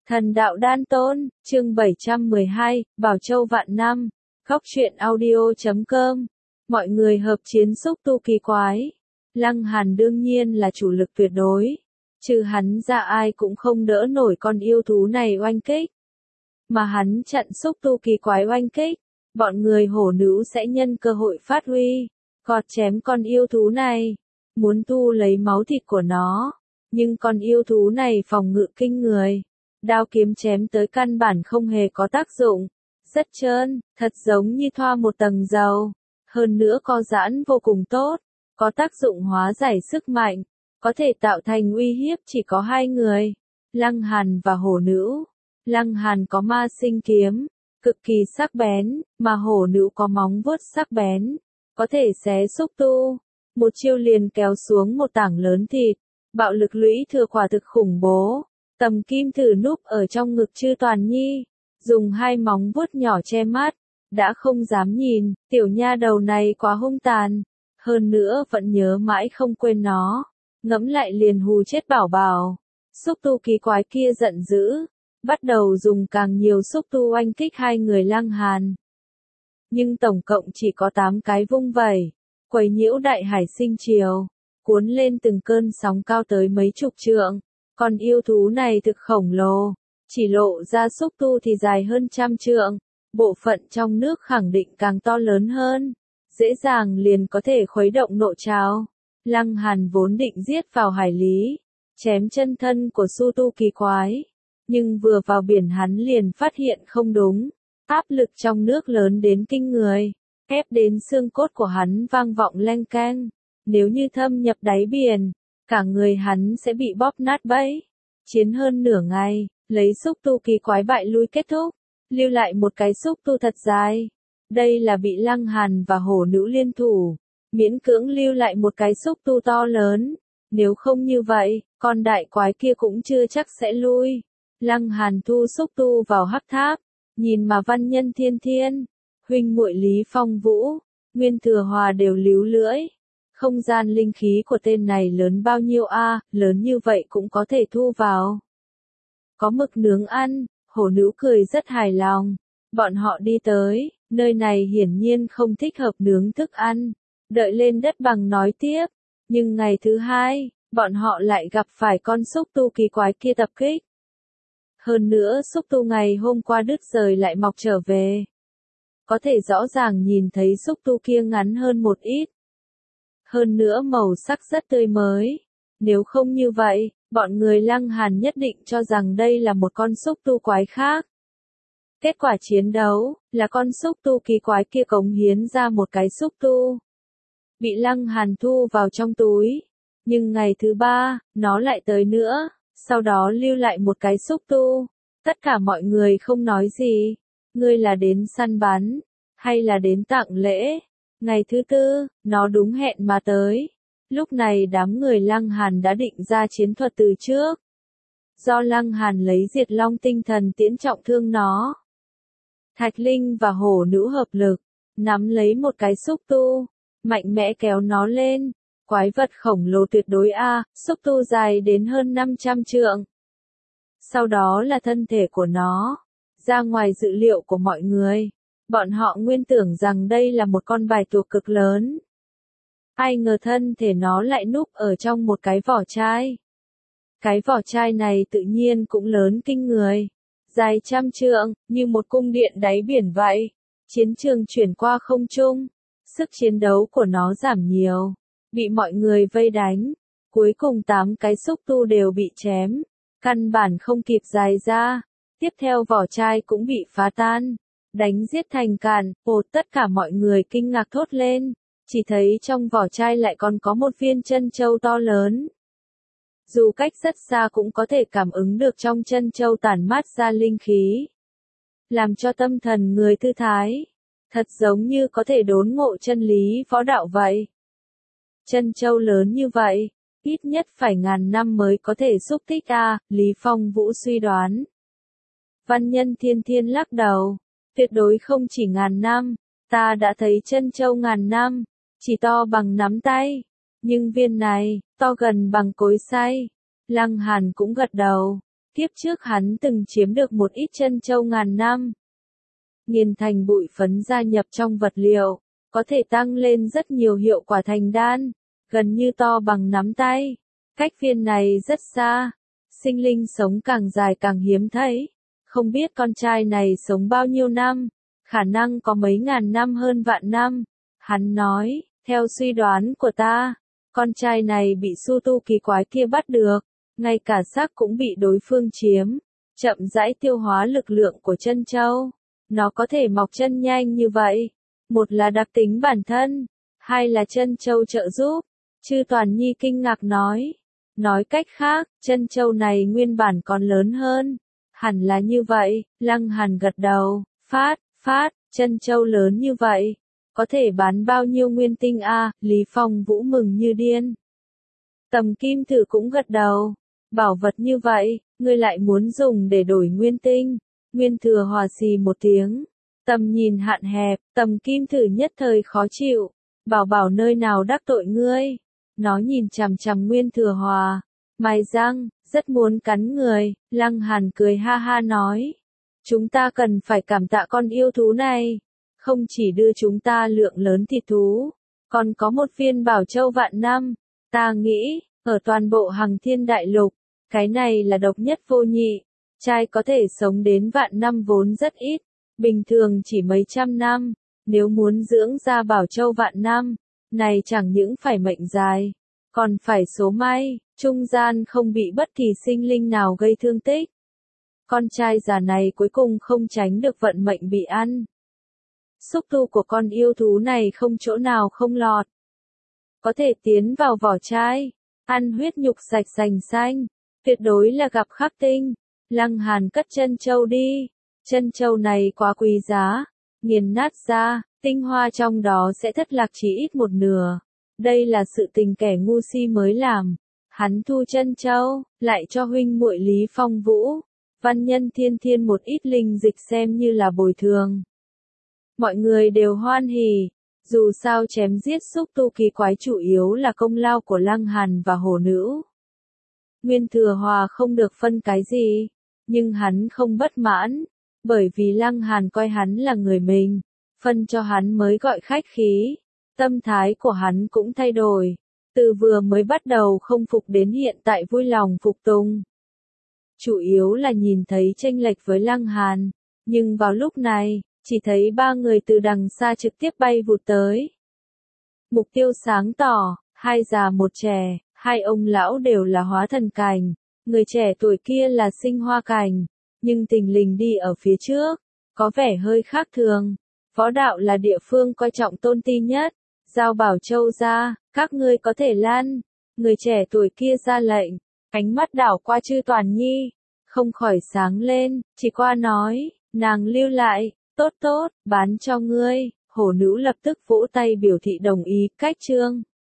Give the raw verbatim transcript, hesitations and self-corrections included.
Thần đạo đan tôn, chương bảy trăm mười hai, Bảo Châu vạn năm, Góc truyện audio chấm com. Mọi người hợp chiến xúc tu kỳ quái. Lăng Hàn đương nhiên là chủ lực tuyệt đối. Trừ hắn ra ai cũng không đỡ nổi con yêu thú này oanh kích. Mà hắn chặn xúc tu kỳ quái oanh kích, bọn người hổ nữ sẽ nhân cơ hội phát huy, gọt chém con yêu thú này, muốn thu lấy máu thịt của nó. Nhưng con yêu thú này phòng ngự kinh người. Đao kiếm chém tới căn bản không hề có tác dụng, rất trơn, thật giống như thoa một tầng dầu, hơn nữa co giãn vô cùng tốt, có tác dụng hóa giải sức mạnh, có thể tạo thành uy hiếp chỉ có hai người, Lăng Hàn và hổ nữ. Lăng Hàn có ma sinh kiếm, cực kỳ sắc bén, mà hổ nữ có móng vuốt sắc bén, có thể xé xúc tu, một chiêu liền kéo xuống một tảng lớn thịt, bạo lực lũy thừa quả thực khủng bố. Tầm kim thử núp ở trong ngực Chư Toàn Nhi, dùng hai móng vuốt nhỏ che mắt, đã không dám nhìn, tiểu nha đầu này quá hung tàn, hơn nữa vẫn nhớ mãi không quên nó, ngẫm lại liền hù chết bảo bảo. Xúc tu kỳ quái kia giận dữ, bắt đầu dùng càng nhiều xúc tu oanh kích hai người Lăng Hàn. Nhưng tổng cộng chỉ có tám cái vung vẩy, quấy nhiễu đại hải sinh triều, cuốn lên từng cơn sóng cao tới mấy chục trượng. Con yêu thú này thực khổng lồ, chỉ lộ ra xúc tu thì dài hơn trăm trượng, bộ phận trong nước khẳng định càng to lớn hơn, dễ dàng liền có thể khuấy động nộ trào. Lăng Hàn vốn định giết vào hải lý, chém chân thân của su tu kỳ quái, nhưng vừa vào biển hắn liền phát hiện không đúng, áp lực trong nước lớn đến kinh người, ép đến xương cốt của hắn vang vọng leng keng, nếu như thâm nhập đáy biển, cả người hắn sẽ bị bóp nát bẫy. Chiến hơn nửa ngày, lấy xúc tu kỳ quái bại lui kết thúc, lưu lại một cái xúc tu thật dài. Đây là bị Lăng Hàn và hổ nữ liên thủ, miễn cưỡng lưu lại một cái xúc tu to lớn. Nếu không như vậy, con đại quái kia cũng chưa chắc sẽ lui. Lăng Hàn thu xúc tu vào hắc tháp, nhìn mà văn nhân Thiên Thiên, huynh muội Lý Phong Vũ, Nguyên Thừa Hòa đều líu lưỡi. Không gian linh khí của tên này lớn bao nhiêu a, à, lớn như vậy cũng có thể thu vào. Có mực nướng ăn, hổ nữ cười rất hài lòng. Bọn họ đi tới, nơi này hiển nhiên không thích hợp nướng thức ăn. Đợi lên đất bằng nói tiếp. Nhưng ngày thứ hai, bọn họ lại gặp phải con xúc tu kỳ quái kia tập kích. Hơn nữa xúc tu ngày hôm qua đứt rời lại mọc trở về. Có thể rõ ràng nhìn thấy xúc tu kia ngắn hơn một ít. Hơn nữa màu sắc rất tươi mới. Nếu không như vậy, bọn người Lăng Hàn nhất định cho rằng đây là một con xúc tu quái khác. Kết quả chiến đấu, là con xúc tu kỳ quái kia cống hiến ra một cái xúc tu. Bị Lăng Hàn thu vào trong túi. Nhưng ngày thứ ba, nó lại tới nữa, sau đó lưu lại một cái xúc tu. Tất cả mọi người không nói gì. Ngươi là đến săn bắn, hay là đến tặng lễ? Ngày thứ tư, nó đúng hẹn mà tới. Lúc này đám người Lăng Hàn đã định ra chiến thuật từ trước. Do Lăng Hàn lấy diệt long tinh thần tiễn trọng thương nó. Thạch Linh và hổ nữ hợp lực, nắm lấy một cái xúc tu, mạnh mẽ kéo nó lên. Quái vật khổng lồ tuyệt đối a, xúc tu dài đến hơn năm trăm trượng. Sau đó là thân thể của nó, ra ngoài dự liệu của mọi người. Bọn họ nguyên tưởng rằng đây là một con bài tuộc cực lớn. Ai ngờ thân thể nó lại núp ở trong một cái vỏ chai. Cái vỏ chai này tự nhiên cũng lớn kinh người. Dài trăm trượng, như một cung điện đáy biển vậy. Chiến trường chuyển qua không trung. Sức chiến đấu của nó giảm nhiều. Bị mọi người vây đánh. Cuối cùng tám cái xúc tu đều bị chém. Căn bản không kịp dài ra. Tiếp theo vỏ chai cũng bị phá tan. Đánh giết thành càn, ồ tất cả mọi người kinh ngạc thốt lên, chỉ thấy trong vỏ chai lại còn có một viên chân châu to lớn. Dù cách rất xa cũng có thể cảm ứng được trong chân châu tản mát ra linh khí. Làm cho tâm thần người thư thái, thật giống như có thể đốn ngộ chân lý võ đạo vậy. Chân châu lớn như vậy, ít nhất phải ngàn năm mới có thể xúc tích a, à, Lý Phong Vũ suy đoán. Văn nhân Thiên Thiên lắc đầu. Tuyệt đối không chỉ ngàn năm, ta đã thấy chân châu ngàn năm, chỉ to bằng nắm tay, nhưng viên này, to gần bằng cối xay. Lăng Hàn cũng gật đầu, Kiếp trước hắn từng chiếm được một ít chân châu ngàn năm. Nghiền thành bụi phấn gia nhập trong vật liệu, có thể tăng lên rất nhiều hiệu quả thành đan, gần như to bằng nắm tay. Cách viên này rất xa, sinh linh sống càng dài càng hiếm thấy. Không biết con trai này sống bao nhiêu năm, khả năng có mấy ngàn năm hơn vạn năm. Hắn nói, theo suy đoán của ta, con trai này bị su tu kỳ quái kia bắt được, ngay cả xác cũng bị đối phương chiếm, chậm rãi tiêu hóa lực lượng của chân châu. Nó có thể mọc chân nhanh như vậy, một là đặc tính bản thân, hai là chân châu trợ giúp. Chư Toàn Nhi kinh ngạc nói, nói cách khác, chân châu này nguyên bản còn lớn hơn. Hẳn là như vậy, Lăng Hàn gật đầu, phát, phát, chân châu lớn như vậy, có thể bán bao nhiêu nguyên tinh a? À? Lý Phong Vũ mừng như điên. Tầm Kim Thử cũng gật đầu, bảo vật như vậy, ngươi lại muốn dùng để đổi nguyên tinh. Nguyên Thừa Hòa xì một tiếng, tầm nhìn hạn hẹp, Tầm Kim Thử nhất thời khó chịu, bảo bảo nơi nào đắc tội ngươi. Nó nhìn chằm chằm Nguyên Thừa Hòa, mày răng, rất muốn cắn người. Lăng Hàn cười ha ha nói, chúng ta cần phải cảm tạ con yêu thú này, không chỉ đưa chúng ta lượng lớn thịt thú, còn có một viên bảo châu vạn năm. Ta nghĩ, ở toàn bộ Hằng Thiên Đại Lục, cái này là độc nhất vô nhị. Trai có thể sống đến vạn năm vốn rất ít, bình thường chỉ mấy trăm năm. Nếu muốn dưỡng ra bảo châu vạn năm, này chẳng những phải mệnh dài, còn phải số may, trung gian không bị bất kỳ sinh linh nào gây thương tích. Con trai già này cuối cùng không tránh được vận mệnh bị ăn. Xúc tu của con yêu thú này không chỗ nào không lọt. Có thể tiến vào vỏ trai, ăn huyết nhục sạch sành xanh, tuyệt đối là gặp khắc tinh. Lăng Hàn cất chân châu đi, chân châu này quá quý giá, nghiền nát ra, tinh hoa trong đó sẽ thất lạc chỉ ít một nửa. Đây là sự tình kẻ ngu si mới làm. Hắn thu chân châu, lại cho huynh muội Lý Phong Vũ, Văn Nhân Thiên Thiên một ít linh dịch xem như là bồi thường. Mọi người đều hoan hỉ, dù sao chém giết xúc tu kỳ quái chủ yếu là công lao của Lăng Hàn và Hổ Nữ. Nguyên Thừa Hòa không được phân cái gì, nhưng hắn không bất mãn, bởi vì Lăng Hàn coi hắn là người mình, phân cho hắn mới gọi khách khí. Tâm thái của hắn cũng thay đổi, từ vừa mới bắt đầu không phục đến hiện tại vui lòng phục tùng. Chủ yếu là nhìn thấy chênh lệch với Lăng Hàn, nhưng vào lúc này, chỉ thấy ba người từ đằng xa trực tiếp bay vụt tới. Mục tiêu sáng tỏ, hai già một trẻ, hai ông lão đều là hóa thần cảnh, người trẻ tuổi kia là sinh hoa cảnh, nhưng tình lình đi ở phía trước, có vẻ hơi khác thường. Võ đạo là địa phương coi trọng tôn ti nhất, giao bảo châu ra, các ngươi có thể lăn. Người trẻ tuổi kia ra lệnh, ánh mắt đảo qua Chư Toàn Nhi, không khỏi sáng lên, chỉ qua nói, nàng lưu lại, tốt tốt, bán cho ngươi. Hổ Nữ lập tức vỗ tay biểu thị đồng ý, cách chương.